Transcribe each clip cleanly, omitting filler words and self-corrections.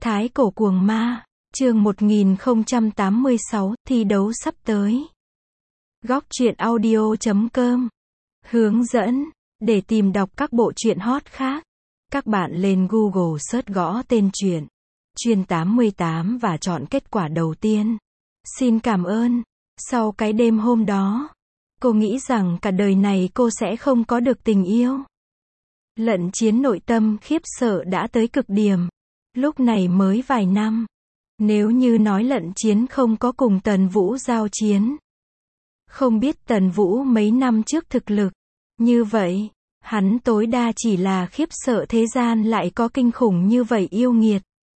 Thái cổ cuồng ma, chương 1086, thi đấu sắp tới. Góc truyện audio.com hướng dẫn, để tìm đọc các bộ truyện hot khác, các bạn lên Google search gõ tên truyện Chuyên 88 và chọn kết quả đầu tiên. Xin cảm ơn. Sau cái đêm hôm đó, cô nghĩ rằng cả đời này cô sẽ không có được tình yêu. Lận Chiến nội tâm khiếp sợ đã tới cực điểm. Lúc này mới vài năm. Nếu như nói Lận Chiến không có cùng Tần Vũ giao chiến, không biết Tần Vũ mấy năm trước thực lực, như vậy, hắn tối đa chỉ là khiếp sợ thế gian lại có kinh khủng như vậy yêu nghiệt.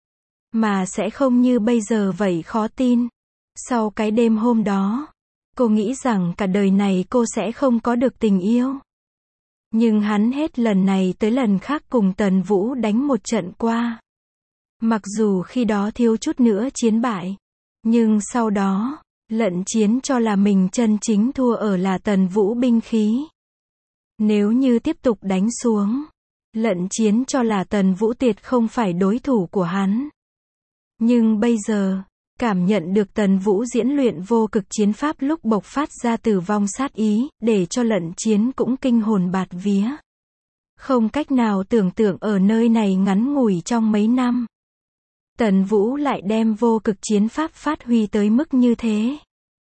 Mà sẽ không như bây giờ vậy khó tin. Sau cái đêm hôm đó, cô nghĩ rằng cả đời này cô sẽ không có được tình yêu. Nhưng hắn hết lần này tới lần khác cùng Tần Vũ đánh một trận qua. Mặc dù khi đó thiếu chút nữa chiến bại, nhưng sau đó, Lận Chiến cho là mình chân chính thua ở là Tần Vũ binh khí. Nếu như tiếp tục đánh xuống, Lận Chiến cho là Tần Vũ tuyệt không phải đối thủ của hắn. Nhưng bây giờ, cảm nhận được Tần Vũ diễn luyện vô cực chiến pháp lúc bộc phát ra tử vong sát ý, để cho Lận Chiến cũng kinh hồn bạt vía. Không cách nào tưởng tượng ở nơi này ngắn ngủi trong mấy năm, Tần Vũ lại đem vô cực chiến pháp phát huy tới mức như thế.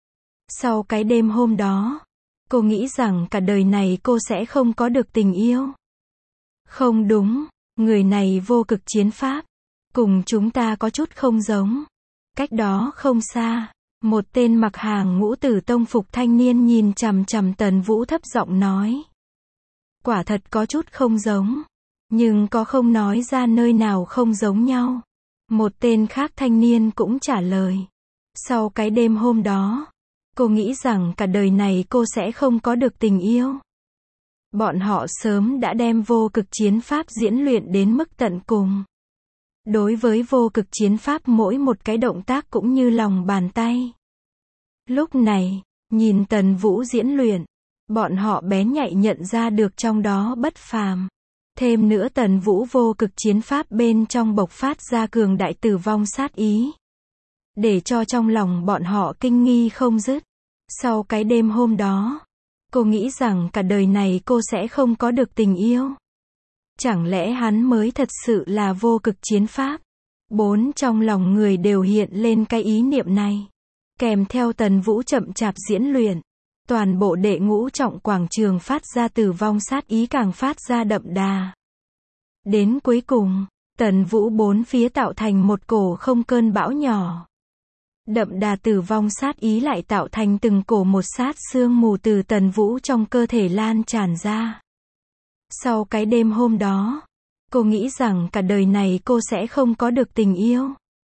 Sau cái đêm hôm đó, cô nghĩ rằng cả đời này cô sẽ không có được tình yêu. Không đúng, người này vô cực chiến pháp, cùng chúng ta có chút không giống. Cách đó không xa, một tên mặc hàng ngũ tử tông phục thanh niên nhìn chằm chằm Tần Vũ thấp giọng nói. Quả thật có chút không giống, nhưng có không nói ra nơi nào không giống nhau. Một tên khác thanh niên cũng trả lời. Sau cái đêm hôm đó, cô nghĩ rằng cả đời này cô sẽ không có được tình yêu. Bọn họ sớm đã đem vô cực chiến pháp diễn luyện đến mức tận cùng. Đối với vô cực chiến pháp mỗi một cái động tác cũng như lòng bàn tay. Lúc này, nhìn Tần Vũ diễn luyện, bọn họ bén nhạy nhận ra được trong đó bất phàm. Thêm nữa Tần Vũ vô cực chiến pháp bên trong bộc phát ra cường đại tử vong sát ý, để cho trong lòng bọn họ kinh nghi không dứt. Sau cái đêm hôm đó, cô nghĩ rằng cả đời này cô sẽ không có được tình yêu. Chẳng lẽ hắn mới thật sự là vô cực chiến pháp? Trong lòng người đều hiện lên cái ý niệm này. Kèm theo Tần Vũ chậm chạp diễn luyện, toàn bộ đệ ngũ trọng quảng trường phát ra tử vong sát ý càng phát ra đậm đà. Đến cuối cùng, Tần Vũ bốn phía tạo thành một cổ không cơn bão nhỏ. Đậm đà tử vong sát ý lại tạo thành từng cổ một sát sương mù từ Tần Vũ trong cơ thể lan tràn ra. Sau cái đêm hôm đó, cô nghĩ rằng cả đời này cô sẽ không có được tình yêu.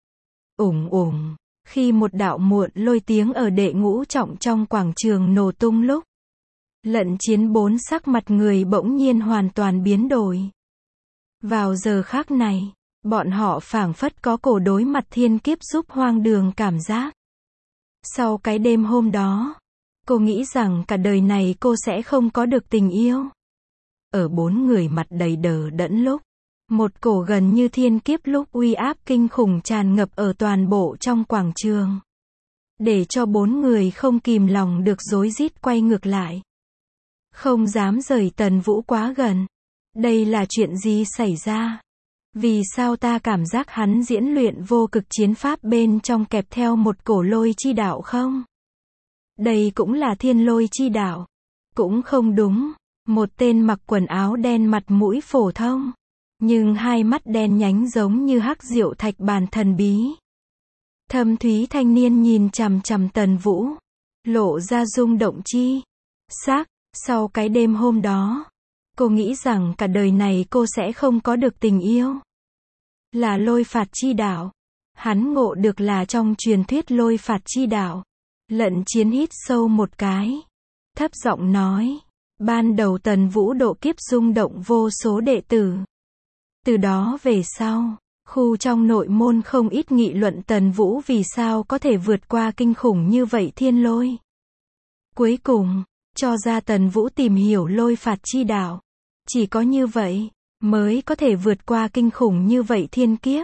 Khi một đạo muộn lôi tiếng ở đệ ngũ trọng trong quảng trường nổ tung lúc, Lận Chiến bốn sắc mặt người bỗng nhiên hoàn toàn biến đổi. Vào giờ khắc này, bọn họ phảng phất có cổ đối mặt thiên kiếp giúp hoang đường cảm giác. Sau cái đêm hôm đó, cô nghĩ rằng cả đời này cô sẽ không có được tình yêu. Ở bốn người mặt đầy đờ đẫn lúc, một cổ gần như thiên kiếp lúc uy áp kinh khủng tràn ngập ở toàn bộ trong quảng trường, để cho bốn người không kìm lòng được rối rít quay ngược lại. Không dám rời Tần Vũ quá gần. Đây là chuyện gì xảy ra? Vì sao ta cảm giác hắn diễn luyện vô cực chiến pháp bên trong kẹp theo một cổ lôi chi đạo không? Đây cũng là thiên lôi chi đạo. Cũng không đúng. Một tên mặc quần áo đen mặt mũi phổ thông, nhưng hai mắt đen nhánh giống như hắc diệu thạch bàn thần bí. Thâm thúy thanh niên nhìn chằm chằm Tần Vũ, lộ ra rung động chi sắc. Sau cái đêm hôm đó, cô nghĩ rằng cả đời này cô sẽ không có được tình yêu. Là lôi phạt chi đạo. Hắn ngộ được là trong truyền thuyết lôi phạt chi đạo. Lận Chiến hít sâu một cái, thấp giọng nói. Ban đầu Tần Vũ độ kiếp rung động vô số đệ tử. Từ đó về sau, khu trong nội môn không ít nghị luận Tần Vũ vì sao có thể vượt qua kinh khủng như vậy thiên lôi. Cuối cùng, cho ra Tần Vũ tìm hiểu lôi phạt chi đạo. Chỉ có như vậy, mới có thể vượt qua kinh khủng như vậy thiên kiếp.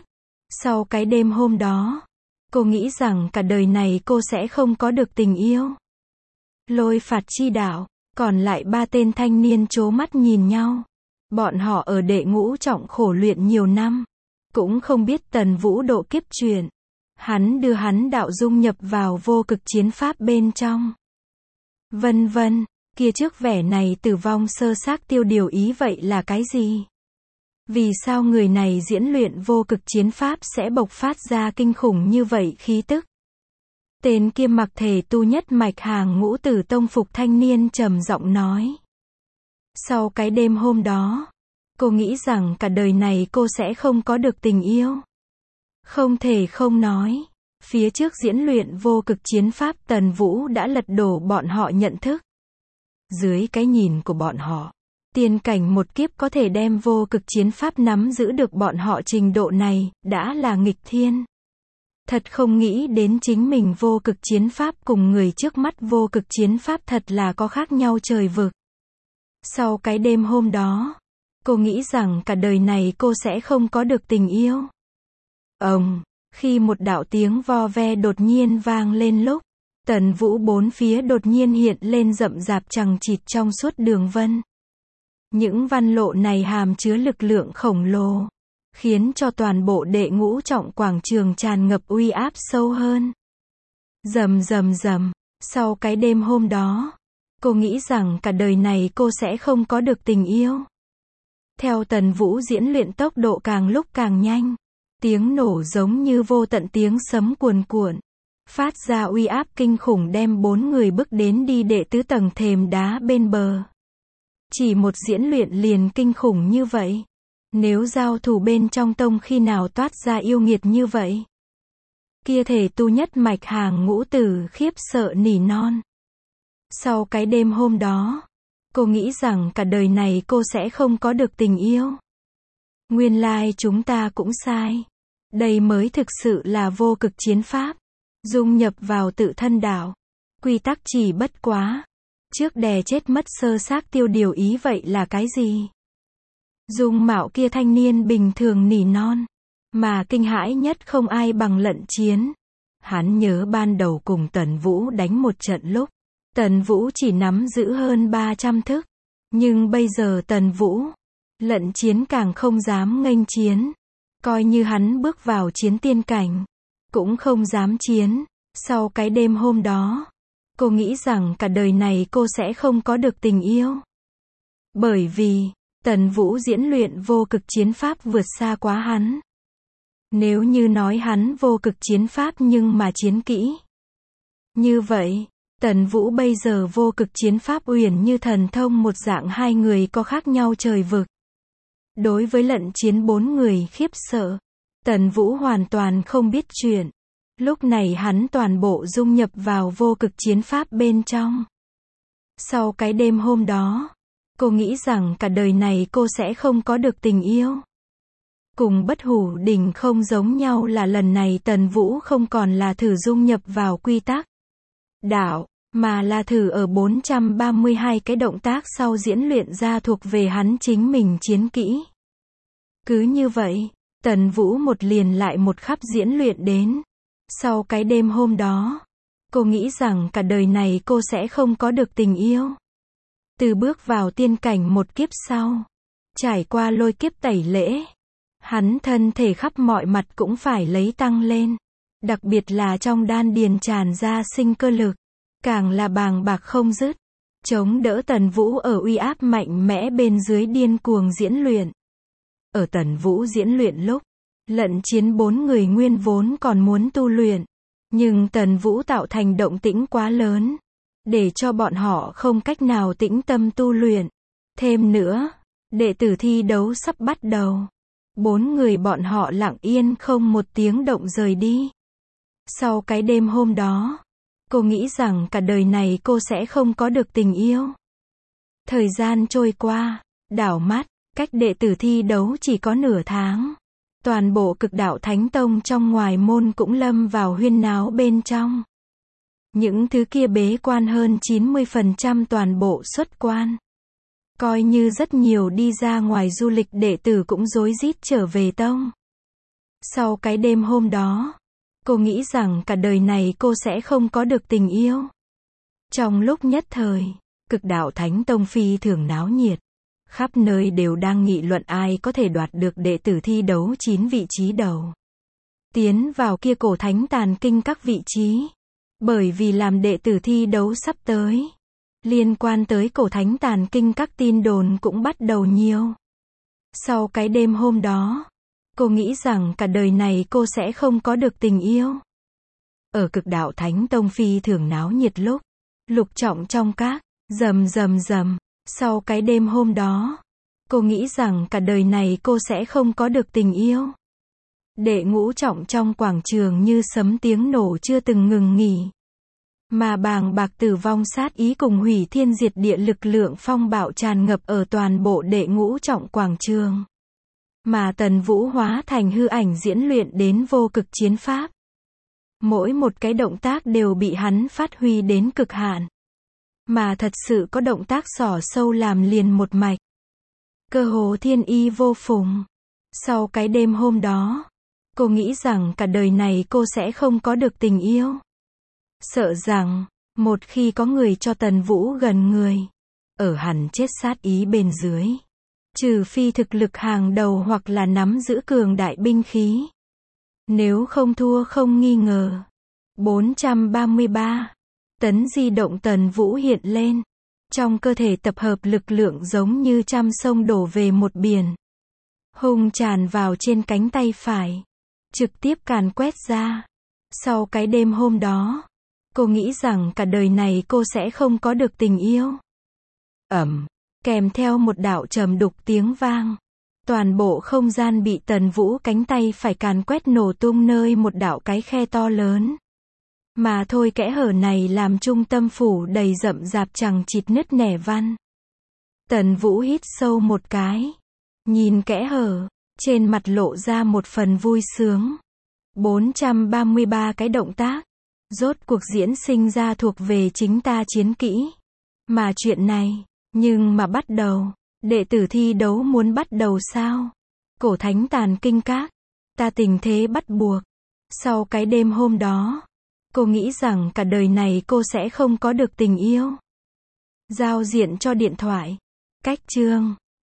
Sau cái đêm hôm đó, cô nghĩ rằng cả đời này cô sẽ không có được tình yêu. Lôi phạt chi đạo, còn lại ba tên thanh niên trố mắt nhìn nhau. Bọn họ ở đệ ngũ trọng khổ luyện nhiều năm, cũng không biết Tần Vũ độ kiếp chuyện. Hắn đưa hắn đạo dung nhập vào vô cực chiến pháp bên trong. Vân vân, kia trước vẻ này tử vong sơ xác tiêu điều ý vậy là cái gì? Vì sao người này diễn luyện vô cực chiến pháp sẽ bộc phát ra kinh khủng như vậy khí tức? Tên kia mặc thể tu nhất mạch hàng ngũ tử tông phục thanh niên trầm giọng nói. Sau cái đêm hôm đó, cô nghĩ rằng cả đời này cô sẽ không có được tình yêu. Không thể không nói, phía trước diễn luyện vô cực chiến pháp Tần Vũ đã lật đổ bọn họ nhận thức. Dưới cái nhìn của bọn họ, tiên cảnh một kiếp có thể đem vô cực chiến pháp nắm giữ được bọn họ trình độ này, đã là nghịch thiên. Thật không nghĩ đến chính mình vô cực chiến pháp cùng người trước mắt vô cực chiến pháp thật là có khác nhau trời vực. Sau cái đêm hôm đó, cô nghĩ rằng cả đời này cô sẽ không có được tình yêu. Khi một đạo tiếng vo ve đột nhiên vang lên lúc, Tần Vũ bốn phía đột nhiên hiện lên rậm rạp chằng chịt trong suốt đường vân. Những văn lộ này hàm chứa lực lượng khổng lồ, khiến cho toàn bộ đệ ngũ trọng quảng trường tràn ngập uy áp sâu hơn. Rầm rầm rầm, sau cái đêm hôm đó, cô nghĩ rằng cả đời này cô sẽ không có được tình yêu. Theo Tần Vũ diễn luyện tốc độ càng lúc càng nhanh, tiếng nổ giống như vô tận tiếng sấm cuồn cuộn, phát ra uy áp kinh khủng đem bốn người bước đến đi đệ tứ tầng thềm đá bên bờ. Chỉ một diễn luyện liền kinh khủng như vậy. Nếu giao thủ bên trong tông khi nào toát ra yêu nghiệt như vậy? Kia thể tu nhất mạch hàng ngũ tử khiếp sợ nỉ non. Sau cái đêm hôm đó, cô nghĩ rằng cả đời này cô sẽ không có được tình yêu. Nguyên lai chúng ta cũng sai. Đây mới thực sự là vô cực chiến pháp. Dung nhập vào tự thân đạo. Quy tắc chỉ bất quá. Trước đè chết mất sơ xác tiêu điều ý vậy là cái gì? Dung mạo kia thanh niên bình thường nỉ non. Mà kinh hãi nhất không ai bằng Lận Chiến. Hắn nhớ ban đầu cùng Tần Vũ đánh một trận lúc. Tần Vũ chỉ nắm giữ hơn 300 thức. Nhưng bây giờ Tần Vũ, Lận Chiến càng không dám nghênh chiến. Coi như hắn bước vào chiến tiên cảnh, cũng không dám chiến. Sau cái đêm hôm đó, cô nghĩ rằng cả đời này cô sẽ không có được tình yêu. Bởi vì, Tần Vũ diễn luyện vô cực chiến pháp vượt xa quá hắn. Nếu như nói hắn vô cực chiến pháp nhưng mà chiến kỹ. Như vậy, Tần Vũ bây giờ vô cực chiến pháp uyển như thần thông một dạng, hai người có khác nhau trời vực. Đối với Lận Chiến bốn người khiếp sợ, Tần Vũ hoàn toàn không biết chuyện. Lúc này hắn toàn bộ dung nhập vào vô cực chiến pháp bên trong. Sau cái đêm hôm đó, cô nghĩ rằng cả đời này cô sẽ không có được tình yêu. Cùng Bất Hủ Đỉnh không giống nhau là lần này Tần Vũ không còn là thử dung nhập vào quy tắc đạo, mà là thử ở 432 cái động tác sau diễn luyện ra thuộc về hắn chính mình chiến kỹ. Cứ như vậy, Tần Vũ một liền lại một khắp diễn luyện đến. Sau cái đêm hôm đó, cô nghĩ rằng cả đời này cô sẽ không có được tình yêu. Từ bước vào tiên cảnh một kiếp sau, trải qua lôi kiếp tẩy lễ, hắn thân thể khắp mọi mặt cũng phải lấy tăng lên. Đặc biệt là trong đan điền tràn ra sinh cơ lực, càng là bàng bạc không dứt, chống đỡ Tần Vũ ở uy áp mạnh mẽ bên dưới điên cuồng diễn luyện. Ở Tần Vũ diễn luyện lúc, Lận Chiến bốn người nguyên vốn còn muốn tu luyện, nhưng Tần Vũ tạo thành động tĩnh quá lớn, để cho bọn họ không cách nào tĩnh tâm tu luyện. Thêm nữa, đệ tử thi đấu sắp bắt đầu. Bốn người bọn họ lặng yên không một tiếng động rời đi. Sau cái đêm hôm đó, cô nghĩ rằng cả đời này cô sẽ không có được tình yêu. Thời gian trôi qua, đảo mắt, cách đệ tử thi đấu chỉ có nửa tháng. Toàn bộ Cực Đạo Thánh Tông trong ngoài môn cũng lâm vào huyên náo bên trong. Những thứ kia bế quan hơn 90% toàn bộ xuất quan. Coi như rất nhiều đi ra ngoài du lịch đệ tử cũng rối rít trở về tông. Sau cái đêm hôm đó, cô nghĩ rằng cả đời này cô sẽ không có được tình yêu. Trong lúc nhất thời, Cực Đạo Thánh Tông phi thường náo nhiệt. Khắp nơi đều đang nghị luận ai có thể đoạt được đệ tử thi đấu 9 vị trí đầu. Tiến vào kia cổ thánh tàn kinh các vị trí. Bởi vì làm đệ tử thi đấu sắp tới. Liên quan tới cổ thánh tàn kinh các tin đồn cũng bắt đầu nhiều. Sau cái đêm hôm đó, cô nghĩ rằng cả đời này cô sẽ không có được tình yêu. Ở Cực Đạo Thánh Tông phi thường náo nhiệt lúc, lục trọng trong các, rầm rầm rầm. Sau cái đêm hôm đó, cô nghĩ rằng cả đời này cô sẽ không có được tình yêu. Đệ ngũ trọng trong quảng trường như sấm tiếng nổ chưa từng ngừng nghỉ. Mà bàng bạc tử vong sát ý cùng hủy thiên diệt địa lực lượng phong bạo tràn ngập ở toàn bộ đệ ngũ trọng quảng trường. Mà Tần Vũ hóa thành hư ảnh diễn luyện đến vô cực chiến pháp. Mỗi một cái động tác đều bị hắn phát huy đến cực hạn. Mà thật sự có động tác xỏ sâu làm liền một mạch. Cơ hồ thiên y vô phùng. Sau cái đêm hôm đó, cô nghĩ rằng cả đời này cô sẽ không có được tình yêu. Sợ rằng, một khi có người cho Tần Vũ gần người, ở hẳn chết sát ý bên dưới. Trừ phi thực lực hàng đầu hoặc là nắm giữ cường đại binh khí. Nếu không thua không nghi ngờ. 433. Tấn di động Tần Vũ hiện lên. Trong cơ thể tập hợp lực lượng giống như trăm sông đổ về một biển. Hùng tràn vào trên cánh tay phải. Trực tiếp càn quét ra. Sau cái đêm hôm đó, cô nghĩ rằng cả đời này cô sẽ không có được tình yêu. Kèm theo một đạo trầm đục tiếng vang. Toàn bộ không gian bị Tần Vũ cánh tay phải càn quét nổ tung nơi một đạo cái khe to lớn. Mà thôi kẽ hở này làm trung tâm phủ đầy rậm rạp chằng chịt nứt nẻ văn. Tần Vũ hít sâu một cái. Nhìn kẽ hở, trên mặt lộ ra một phần vui sướng. 433 cái động tác. Rốt cuộc diễn sinh ra thuộc về chính ta chiến kỹ. Mà chuyện này, nhưng mà bắt đầu, đệ tử thi đấu muốn bắt đầu sao? Cổ thánh tàn kinh các. Ta tình thế bắt buộc. Sau cái đêm hôm đó, cô nghĩ rằng cả đời này cô sẽ không có được tình yêu. Giao diện cho điện thoại. Cách chương